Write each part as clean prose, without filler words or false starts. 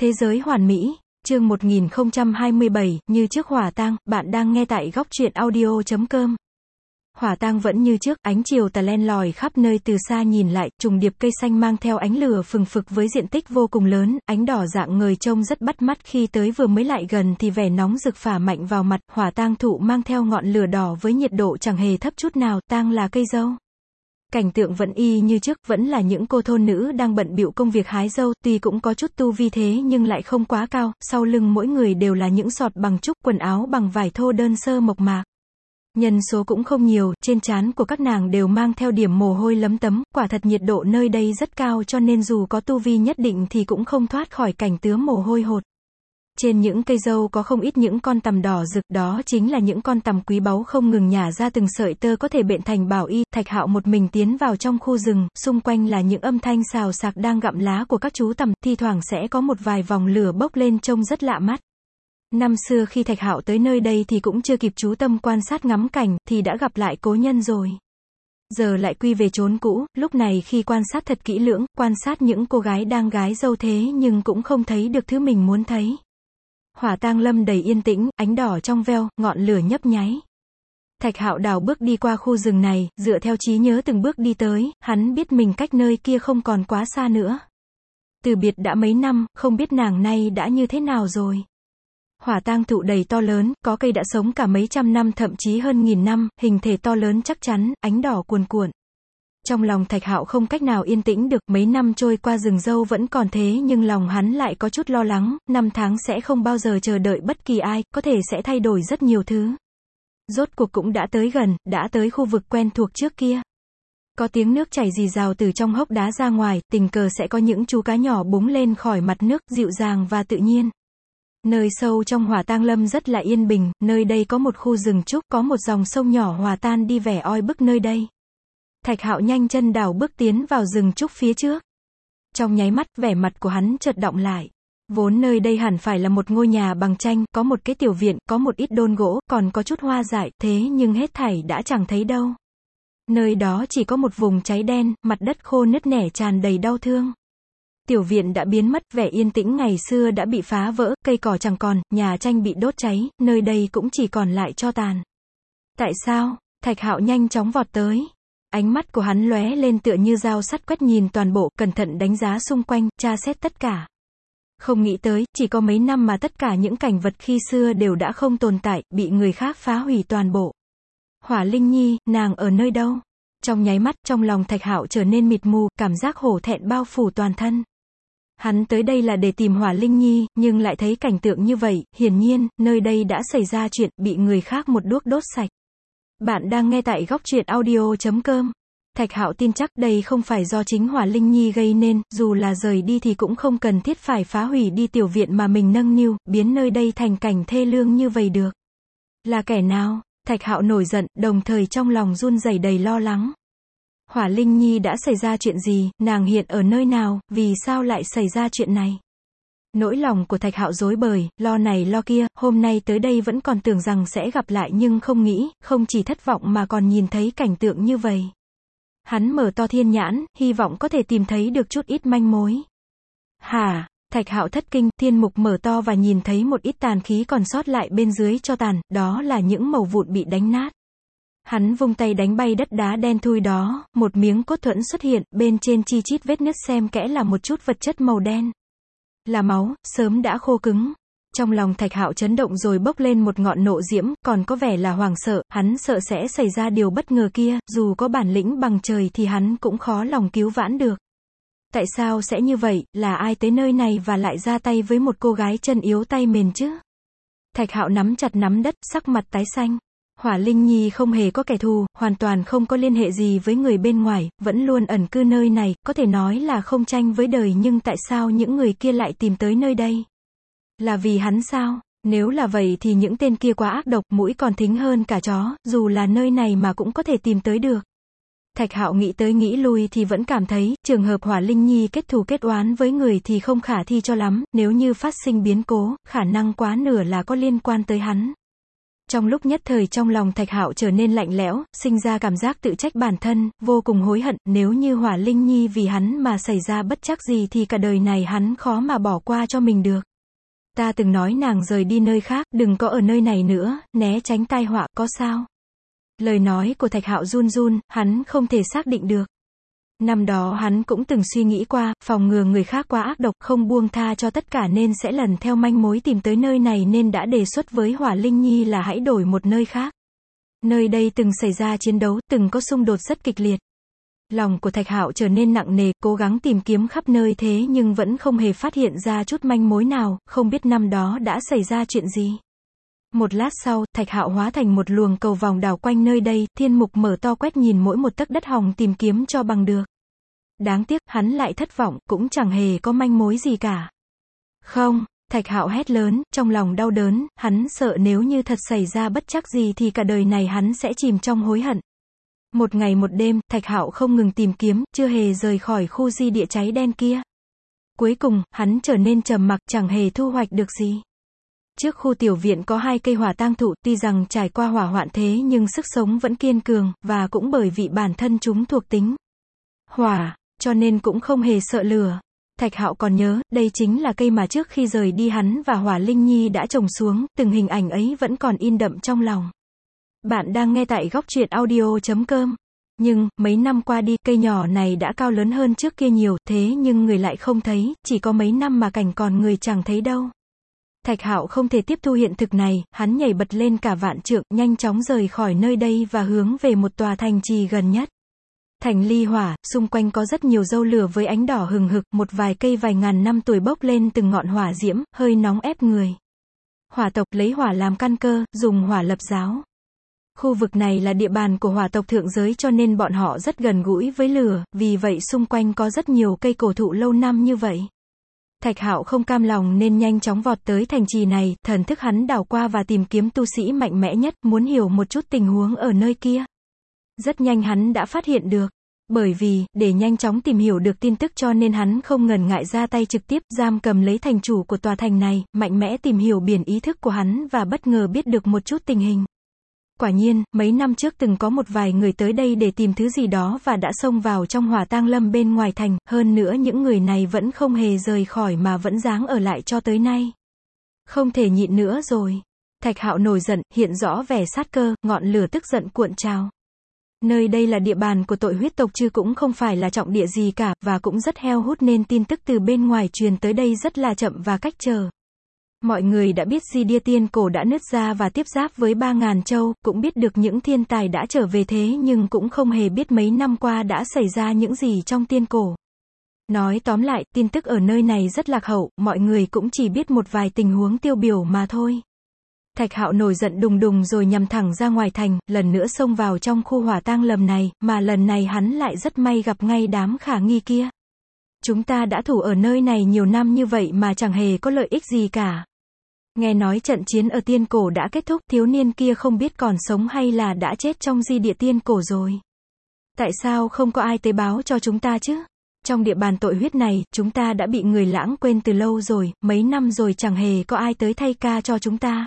Thế giới hoàn mỹ, chương 1027, như trước hỏa tang, bạn đang nghe tại góc truyện audio.com. Hỏa tang vẫn như trước, ánh chiều tà len lỏi khắp nơi, từ xa nhìn lại, trùng điệp cây xanh mang theo ánh lửa phừng phực với diện tích vô cùng lớn, ánh đỏ rạng ngời trông rất bắt mắt, khi tới vừa mới lại gần thì vẻ nóng rực phả mạnh vào mặt. Hỏa tang thụ mang theo ngọn lửa đỏ với nhiệt độ chẳng hề thấp chút nào, tang là cây dâu. Cảnh tượng vẫn y như trước, vẫn là những cô thôn nữ đang bận bịu công việc hái dâu, tuy cũng có chút tu vi thế nhưng lại không quá cao, sau lưng mỗi người đều là những sọt bằng trúc, quần áo bằng vải thô đơn sơ mộc mạc. Nhân số cũng không nhiều, trên trán của các nàng đều mang theo điểm mồ hôi lấm tấm, quả thật nhiệt độ nơi đây rất cao cho nên dù có tu vi nhất định thì cũng không thoát khỏi cảnh tứa mồ hôi hột. Trên những cây dâu có không ít những con tằm đỏ rực, đó chính là những con tằm quý báu không ngừng nhả ra từng sợi tơ có thể bện thành bảo y. Thạch Hạo một mình tiến vào trong khu rừng, xung quanh là những âm thanh xào xạc đang gặm lá của các chú tằm, thi thoảng sẽ có một vài vòng lửa bốc lên trông rất lạ mắt. Năm xưa khi Thạch Hạo tới nơi đây thì cũng chưa kịp chú tâm quan sát ngắm cảnh, thì đã gặp lại cố nhân rồi. Giờ lại quy về chốn cũ, lúc này khi quan sát thật kỹ lưỡng, quan sát những cô gái đang gái dâu thế nhưng cũng không thấy được thứ mình muốn thấy. Hỏa tang lâm đầy yên tĩnh, ánh đỏ trong veo, ngọn lửa nhấp nháy. Thạch Hạo đào bước đi qua khu rừng này, dựa theo trí nhớ từng bước đi tới, hắn biết mình cách nơi kia không còn quá xa nữa. Từ biệt đã mấy năm, không biết nàng nay đã như thế nào rồi. Hỏa tang thụ đầy to lớn, có cây đã sống cả mấy trăm năm thậm chí hơn nghìn năm, hình thể to lớn chắc chắn, ánh đỏ cuồn cuộn. Trong lòng Thạch Hạo không cách nào yên tĩnh được, mấy năm trôi qua rừng dâu vẫn còn thế nhưng lòng hắn lại có chút lo lắng, năm tháng sẽ không bao giờ chờ đợi bất kỳ ai, có thể sẽ thay đổi rất nhiều thứ. Rốt cuộc cũng đã tới gần, đã tới khu vực quen thuộc trước kia. Có tiếng nước chảy rì rào từ trong hốc đá ra ngoài, tình cờ sẽ có những chú cá nhỏ búng lên khỏi mặt nước, dịu dàng và tự nhiên. Nơi sâu trong hỏa tang lâm rất là yên bình, nơi đây có một khu rừng trúc, có một dòng sông nhỏ hòa tan đi vẻ oi bức nơi đây. Thạch Hạo nhanh chân đảo bước tiến vào rừng trúc phía trước. Trong nháy mắt, vẻ mặt của hắn chợt động lại. Vốn nơi đây hẳn phải là một ngôi nhà bằng tranh, có một cái tiểu viện, có một ít đôn gỗ, còn có chút hoa dại, thế nhưng hết thảy đã chẳng thấy đâu. Nơi đó chỉ có một vùng cháy đen, mặt đất khô nứt nẻ tràn đầy đau thương. Tiểu viện đã biến mất, vẻ yên tĩnh ngày xưa đã bị phá vỡ, cây cỏ chẳng còn, nhà tranh bị đốt cháy, nơi đây cũng chỉ còn lại tro tàn. Tại sao? Thạch Hạo nhanh chóng vọt tới. Ánh mắt của hắn lóe lên tựa như dao sắt quét nhìn toàn bộ, cẩn thận đánh giá xung quanh, tra xét tất cả. Không nghĩ tới, chỉ có mấy năm mà tất cả những cảnh vật khi xưa đều đã không tồn tại, bị người khác phá hủy toàn bộ. Hỏa Linh Nhi, nàng ở nơi đâu? Trong nháy mắt, trong lòng Thạch Hạo trở nên mịt mù, cảm giác hổ thẹn bao phủ toàn thân. Hắn tới đây là để tìm Hỏa Linh Nhi, nhưng lại thấy cảnh tượng như vậy, hiển nhiên, nơi đây đã xảy ra chuyện, bị người khác một đuốc đốt sạch. Bạn đang nghe tại góc truyện audio.com. Thạch Hạo tin chắc đây không phải do chính Hỏa Linh Nhi gây nên, dù là rời đi thì cũng không cần thiết phải phá hủy đi tiểu viện mà mình nâng niu, biến nơi đây thành cảnh thê lương như vậy được. Là kẻ nào? Thạch Hạo nổi giận, đồng thời trong lòng run rẩy đầy lo lắng. Hỏa Linh Nhi đã xảy ra chuyện gì, nàng hiện ở nơi nào, vì sao lại xảy ra chuyện này? Nỗi lòng của Thạch Hạo rối bời, lo này lo kia, hôm nay tới đây vẫn còn tưởng rằng sẽ gặp lại nhưng không nghĩ, không chỉ thất vọng mà còn nhìn thấy cảnh tượng như vậy. Hắn mở to thiên nhãn, hy vọng có thể tìm thấy được chút ít manh mối. Hả? Thạch Hạo thất kinh, thiên mục mở to và nhìn thấy một ít tàn khí còn sót lại bên dưới tro tàn, đó là những mẩu vụn bị đánh nát. Hắn vung tay đánh bay đất đá đen thui đó, một miếng cốt thuẫn xuất hiện, bên trên chi chít vết nứt xen kẽ là một chút vật chất màu đen. Là máu, sớm đã khô cứng. Trong lòng Thạch Hạo chấn động rồi bốc lên một ngọn nộ diễm, còn có vẻ là hoảng sợ, hắn sợ sẽ xảy ra điều bất ngờ kia, dù có bản lĩnh bằng trời thì hắn cũng khó lòng cứu vãn được. Tại sao sẽ như vậy, là ai tới nơi này và lại ra tay với một cô gái chân yếu tay mềm chứ? Thạch Hạo nắm chặt nắm đất, sắc mặt tái xanh. Hỏa Linh Nhi không hề có kẻ thù, hoàn toàn không có liên hệ gì với người bên ngoài, vẫn luôn ẩn cư nơi này, có thể nói là không tranh với đời, nhưng tại sao những người kia lại tìm tới nơi đây? Là vì hắn sao? Nếu là vậy thì những tên kia quá ác độc, mũi còn thính hơn cả chó, dù là nơi này mà cũng có thể tìm tới được. Thạch Hạo nghĩ tới nghĩ lui thì vẫn cảm thấy, trường hợp Hỏa Linh Nhi kết thù kết oán với người thì không khả thi cho lắm, nếu như phát sinh biến cố, khả năng quá nửa là có liên quan tới hắn. Trong lúc nhất thời trong lòng Thạch Hạo trở nên lạnh lẽo, sinh ra cảm giác tự trách bản thân, vô cùng hối hận, nếu như Hỏa Linh Nhi vì hắn mà xảy ra bất trắc gì thì cả đời này hắn khó mà bỏ qua cho mình được. Ta từng nói nàng rời đi nơi khác, đừng có ở nơi này nữa, né tránh tai họa, có sao? Lời nói của Thạch Hạo run run, hắn không thể xác định được. Năm đó hắn cũng từng suy nghĩ qua, phòng ngừa người khác quá ác độc, không buông tha cho tất cả nên sẽ lần theo manh mối tìm tới nơi này nên đã đề xuất với Hỏa Linh Nhi là hãy đổi một nơi khác. Nơi đây từng xảy ra chiến đấu, từng có xung đột rất kịch liệt. Lòng của Thạch Hạo trở nên nặng nề, cố gắng tìm kiếm khắp nơi thế nhưng vẫn không hề phát hiện ra chút manh mối nào, không biết năm đó đã xảy ra chuyện gì. Một lát sau, Thạch Hạo hóa thành một luồng cầu vòng đảo quanh nơi đây, thiên mục mở to quét nhìn mỗi một tấc đất hòng tìm kiếm cho bằng được. Đáng tiếc, hắn lại thất vọng, cũng chẳng hề có manh mối gì cả. Không, Thạch Hạo hét lớn, trong lòng đau đớn, hắn sợ nếu như thật xảy ra bất trắc gì thì cả đời này hắn sẽ chìm trong hối hận. Một ngày một đêm, Thạch Hạo không ngừng tìm kiếm, chưa hề rời khỏi khu di địa cháy đen kia. Cuối cùng, hắn trở nên trầm mặc, chẳng hề thu hoạch được gì. Trước khu tiểu viện có 2 cây hỏa tang thụ, tuy rằng trải qua hỏa hoạn thế nhưng sức sống vẫn kiên cường, và cũng bởi vì bản thân chúng thuộc tính hỏa, cho nên cũng không hề sợ lửa. Thạch Hạo còn nhớ, đây chính là cây mà trước khi rời đi hắn và Hỏa Linh Nhi đã trồng xuống, từng hình ảnh ấy vẫn còn in đậm trong lòng. Bạn đang nghe tại góc truyện audio.com. Nhưng, mấy năm qua đi, cây nhỏ này đã cao lớn hơn trước kia nhiều, thế nhưng người lại không thấy, chỉ có mấy năm mà cảnh còn người chẳng thấy đâu. Thạch Hạo không thể tiếp thu hiện thực này, hắn nhảy bật lên cả vạn trượng, nhanh chóng rời khỏi nơi đây và hướng về một tòa thành trì gần nhất. Thành ly hỏa, xung quanh có rất nhiều dâu lửa với ánh đỏ hừng hực, một vài cây vài ngàn năm tuổi bốc lên từng ngọn hỏa diễm, hơi nóng ép người. Hỏa tộc lấy hỏa làm căn cơ, dùng hỏa lập giáo. Khu vực này là địa bàn của hỏa tộc thượng giới cho nên bọn họ rất gần gũi với lửa, vì vậy xung quanh có rất nhiều cây cổ thụ lâu năm như vậy. Thạch Hạo không cam lòng nên nhanh chóng vọt tới thành trì này, thần thức hắn đảo qua và tìm kiếm tu sĩ mạnh mẽ nhất, muốn hiểu một chút tình huống ở nơi kia. Rất nhanh hắn đã phát hiện được. Bởi vì, để nhanh chóng tìm hiểu được tin tức cho nên hắn không ngần ngại ra tay trực tiếp, giam cầm lấy thành chủ của tòa thành này, mạnh mẽ tìm hiểu biển ý thức của hắn và bất ngờ biết được một chút tình hình. Quả nhiên, mấy năm trước từng có một vài người tới đây để tìm thứ gì đó và đã xông vào trong hỏa tang lâm bên ngoài thành, hơn nữa những người này vẫn không hề rời khỏi mà vẫn dáng ở lại cho tới nay. Không thể nhịn nữa rồi. Thạch Hạo nổi giận, hiện rõ vẻ sát cơ, ngọn lửa tức giận cuộn trào. Nơi đây là địa bàn của tội huyết tộc chứ cũng không phải là trọng địa gì cả, và cũng rất heo hút nên tin tức từ bên ngoài truyền tới đây rất là chậm và cách trở. Mọi người đã biết Di Địa Tiên Cổ đã nứt ra và tiếp giáp với 3.000 châu, cũng biết được những thiên tài đã trở về thế nhưng cũng không hề biết mấy năm qua đã xảy ra những gì trong tiên cổ. Nói tóm lại, tin tức ở nơi này rất lạc hậu, mọi người cũng chỉ biết một vài tình huống tiêu biểu mà thôi. Thạch Hạo nổi giận đùng đùng rồi nhằm thẳng ra ngoài thành, lần nữa xông vào trong khu hỏa tang lầm này, mà lần này hắn lại rất may gặp ngay đám khả nghi kia. Chúng ta đã thủ ở nơi này nhiều năm như vậy mà chẳng hề có lợi ích gì cả. Nghe nói trận chiến ở tiên cổ đã kết thúc, thiếu niên kia không biết còn sống hay là đã chết trong di địa tiên cổ rồi. Tại sao không có ai tới báo cho chúng ta chứ? Trong địa bàn tội huyết này, chúng ta đã bị người lãng quên từ lâu rồi, mấy năm rồi chẳng hề có ai tới thay ca cho chúng ta.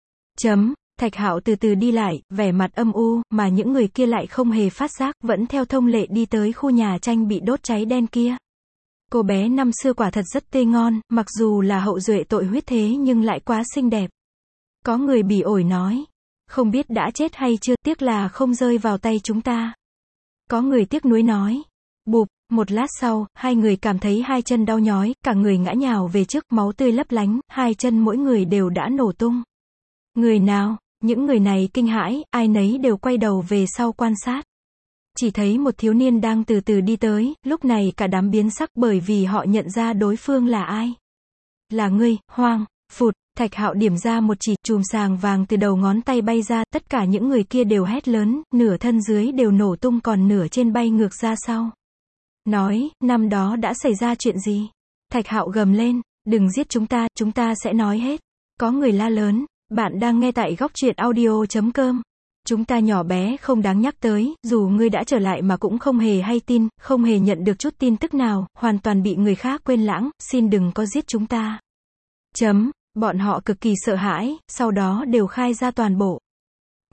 Thạch Hạo từ từ đi lại, vẻ mặt âm u, mà những người kia lại không hề phát giác, vẫn theo thông lệ đi tới khu nhà tranh bị đốt cháy đen kia. Cô bé năm xưa quả thật rất tê ngon, mặc dù là hậu duệ tội huyết thế nhưng lại quá xinh đẹp. Có người bỉ ổi nói, không biết đã chết hay chưa, tiếc là không rơi vào tay chúng ta. Có người tiếc nuối nói, bụp, một lát sau, hai người cảm thấy hai chân đau nhói, cả người ngã nhào về trước, máu tươi lấp lánh, hai chân mỗi người đều đã nổ tung. Người nào? Những người này kinh hãi, ai nấy đều quay đầu về sau quan sát. Chỉ thấy một thiếu niên đang từ từ đi tới, lúc này cả đám biến sắc bởi vì họ nhận ra đối phương là ai. Là ngươi, Hoang. Phụt, Thạch Hạo điểm ra một chỉ, chùm sàng vàng từ đầu ngón tay bay ra, tất cả những người kia đều hét lớn, nửa thân dưới đều nổ tung còn nửa trên bay ngược ra sau. Nói, năm đó đã xảy ra chuyện gì? Thạch Hạo gầm lên, đừng giết chúng ta sẽ nói hết. Có người la lớn. Bạn đang nghe tại góc truyện audio.com. Chúng ta nhỏ bé không đáng nhắc tới, dù ngươi đã trở lại mà cũng không hề hay tin, không hề nhận được chút tin tức nào, hoàn toàn bị người khác quên lãng, xin đừng có giết chúng ta. Bọn họ cực kỳ sợ hãi, sau đó đều khai ra toàn bộ.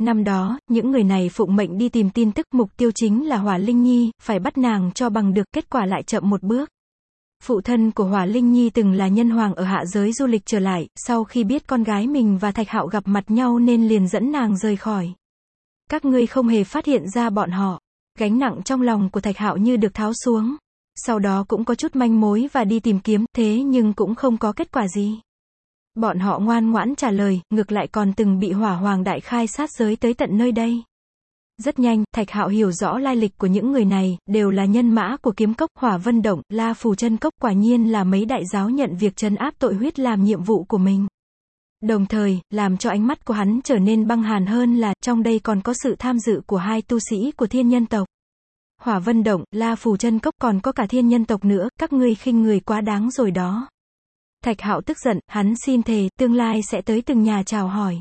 Năm đó, những người này phụng mệnh đi tìm tin tức, mục tiêu chính là Hỏa Linh Nhi, phải bắt nàng cho bằng được, kết quả lại chậm một bước. Phụ thân của Hỏa Linh Nhi từng là nhân hoàng ở hạ giới du lịch trở lại, sau khi biết con gái mình và Thạch Hạo gặp mặt nhau nên liền dẫn nàng rời khỏi. Các ngươi không hề phát hiện ra bọn họ. Gánh nặng trong lòng của Thạch Hạo như được tháo xuống. Sau đó cũng có chút manh mối và đi tìm kiếm, thế nhưng cũng không có kết quả gì. Bọn họ ngoan ngoãn trả lời, ngược lại còn từng bị Hỏa Hoàng đại khai sát giới tới tận nơi đây. Rất nhanh, Thạch Hạo hiểu rõ lai lịch của những người này, đều là nhân mã của Kiếm Cốc, Hỏa Vân Động, La Phù Chân Cốc, quả nhiên là mấy đại giáo nhận việc trấn áp tội huyết làm nhiệm vụ của mình. Đồng thời, làm cho ánh mắt của hắn trở nên băng hàn hơn là, trong đây còn có sự tham dự của hai tu sĩ của Thiên Nhân tộc. Hỏa Vân Động, La Phù Chân Cốc, còn có cả Thiên Nhân tộc nữa, các ngươi khinh người quá đáng rồi đó. Thạch Hạo tức giận, hắn xin thề, tương lai sẽ tới từng nhà chào hỏi.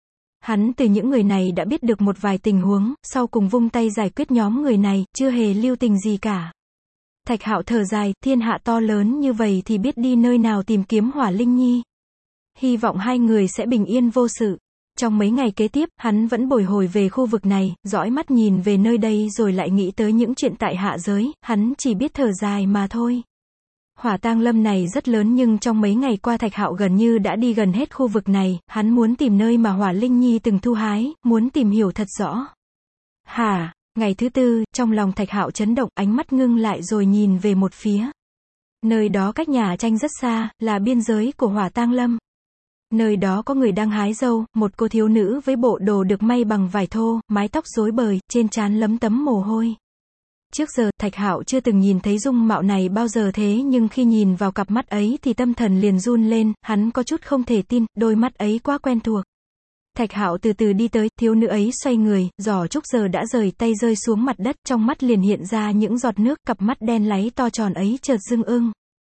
Hắn từ những người này đã biết được một vài tình huống, sau cùng vung tay giải quyết nhóm người này, chưa hề lưu tình gì cả. Thạch Hạo thở dài, thiên hạ to lớn như vậy thì biết đi nơi nào tìm kiếm Hỏa Linh Nhi. Hy vọng hai người sẽ bình yên vô sự. Trong mấy ngày kế tiếp, hắn vẫn bồi hồi về khu vực này, dõi mắt nhìn về nơi đây rồi lại nghĩ tới những chuyện tại hạ giới, hắn chỉ biết thở dài mà thôi. Hỏa tang lâm này rất lớn nhưng trong mấy ngày qua Thạch Hạo gần như đã đi gần hết khu vực này, hắn muốn tìm nơi mà Hỏa Linh Nhi từng thu hái, muốn tìm hiểu thật rõ. Hả? Ngày thứ tư, trong lòng Thạch Hạo chấn động, ánh mắt ngưng lại rồi nhìn về một phía. Nơi đó cách nhà tranh rất xa, là biên giới của Hỏa tang lâm. Nơi đó có người đang hái dâu, một cô thiếu nữ với bộ đồ được may bằng vải thô, mái tóc rối bời, trên trán lấm tấm mồ hôi. Trước giờ, Thạch Hạo chưa từng nhìn thấy dung mạo này bao giờ thế nhưng khi nhìn vào cặp mắt ấy thì tâm thần liền run lên, hắn có chút không thể tin, đôi mắt ấy quá quen thuộc. Thạch Hạo từ từ đi tới, thiếu nữ ấy xoay người, giỏ trúc giờ đã rời tay rơi xuống mặt đất, trong mắt liền hiện ra những giọt nước, cặp mắt đen láy to tròn ấy chợt rưng ưng.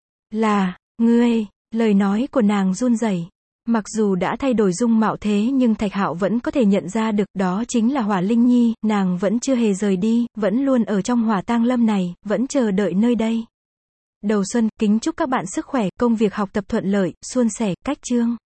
Là, ngươi, lời nói của nàng run rẩy. Mặc dù đã thay đổi dung mạo thế nhưng Thạch Hạo vẫn có thể nhận ra được, đó chính là Hỏa Linh Nhi, nàng vẫn chưa hề rời đi, vẫn luôn ở trong Hỏa tang lâm này, vẫn chờ đợi nơi đây. Đầu xuân, kính chúc các bạn sức khỏe, công việc học tập thuận lợi, suôn sẻ, cách chương.